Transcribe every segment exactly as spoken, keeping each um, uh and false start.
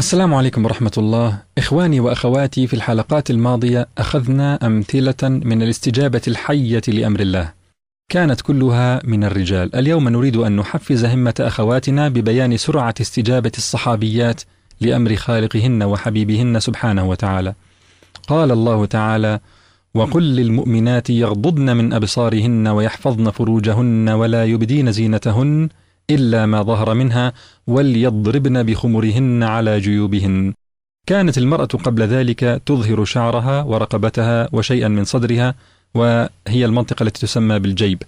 السلام عليكم ورحمة الله. إخواني وأخواتي، في الحلقات الماضية أخذنا أمثلة من الاستجابة الحية لأمر الله، كانت كلها من الرجال. اليوم نريد أن نحفز همة أخواتنا ببيان سرعة استجابة الصحابيات لأمر خالقهن وحبيبهن سبحانه وتعالى. قال الله تعالى: وقل للمؤمنات يغضضن من أبصارهن ويحفظن فروجهن ولا يبدين زينتهن إلا ما ظهر منها وليضربن بخمرهن على جيوبهن. كانت المرأة قبل ذلك تظهر شعرها ورقبتها وشيئا من صدرها، وهي المنطقة التي تسمى بالجيب.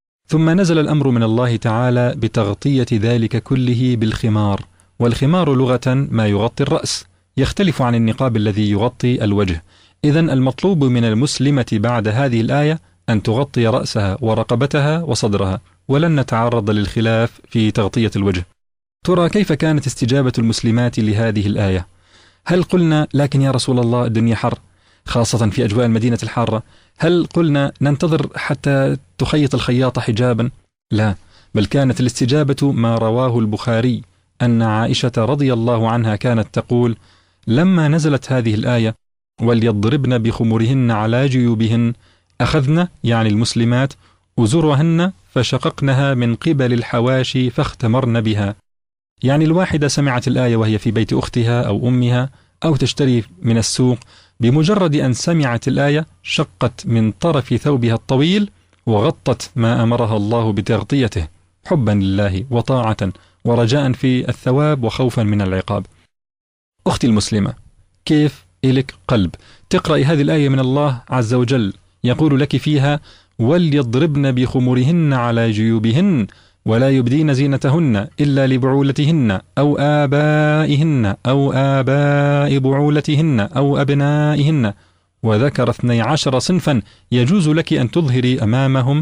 ثم نزل الأمر من الله تعالى بتغطية ذلك كله بالخمار، والخمار لغة ما يغطي الرأس، يختلف عن النقاب الذي يغطي الوجه. إذن المطلوب من المسلمة بعد هذه الآية أن تغطي رأسها ورقبتها وصدرها، ولن نتعرض للخلاف في تغطية الوجه. ترى كيف كانت استجابة المسلمات لهذه الآية؟ هل قلنا لكن يا رسول الله الدنيا حر، خاصة في أجواء المدينة الحارة؟ هل قلنا ننتظر حتى تخيط الخياطة حجابا؟ لا، بل كانت الاستجابة ما رواه البخاري أن عائشة رضي الله عنها كانت تقول: لما نزلت هذه الآية وليضربن بخمرهن على جيوبهن، أخذنا يعني المسلمات أزرهن فشققنها من قبل الحواشي فاختمرن بها. يعني الواحدة سمعت الآية وهي في بيت أختها أو أمها أو تشتري من السوق، بمجرد أن سمعت الآية شقت من طرف ثوبها الطويل وغطت ما أمرها الله بتغطيته، حبا لله وطاعة ورجاء في الثواب وخوفا من العقاب. أختي المسلمة، كيف إلك قلب تقرأي هذه الآية من الله عز وجل يقول لك فيها: وليضربن بخمرهن على جيوبهن ولا يبدين زينتهن إلا لبعولتهن أو آبائهن أو آباء بعولتهن أو أبنائهن، وذكر اثني عشر صنفا يجوز لك أن تظهري أمامهم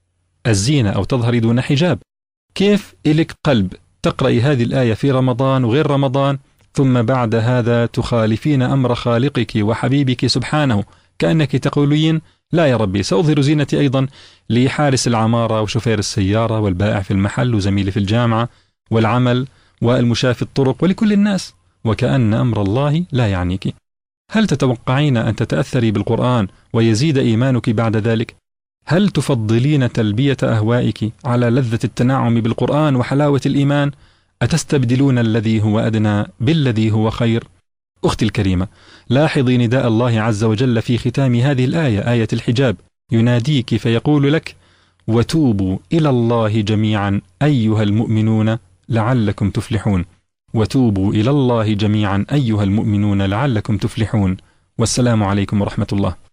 الزينة أو تظهري دون حجاب. كيف إلك قلب تقرأي هذه الآية في رمضان وغير رمضان، ثم بعد هذا تخالفين أمر خالقك وحبيبك سبحانه، كأنك تقولين: لا يا ربي، سأظهر زينتي أيضا لحارس العمارة وشوفير السيارة والبائع في المحل وزميلي في الجامعة والعمل والمشاة في الطرق ولكل الناس، وكأن أمر الله لا يعنيك. هل تتوقعين أن تتأثري بالقرآن ويزيد إيمانك بعد ذلك؟ هل تفضلين تلبية أهوائك على لذة التنعم بالقرآن وحلاوة الإيمان؟ أتستبدلون الذي هو أدنى بالذي هو خير؟ أختي الكريمة، لاحظي نداء الله عز وجل في ختام هذه الآية، آية الحجاب، يناديك فيقول لك: وتوبوا إلى الله جميعا أيها المؤمنون لعلكم تفلحون. وتوبوا إلى الله جميعا أيها المؤمنون لعلكم تفلحون. والسلام عليكم ورحمة الله.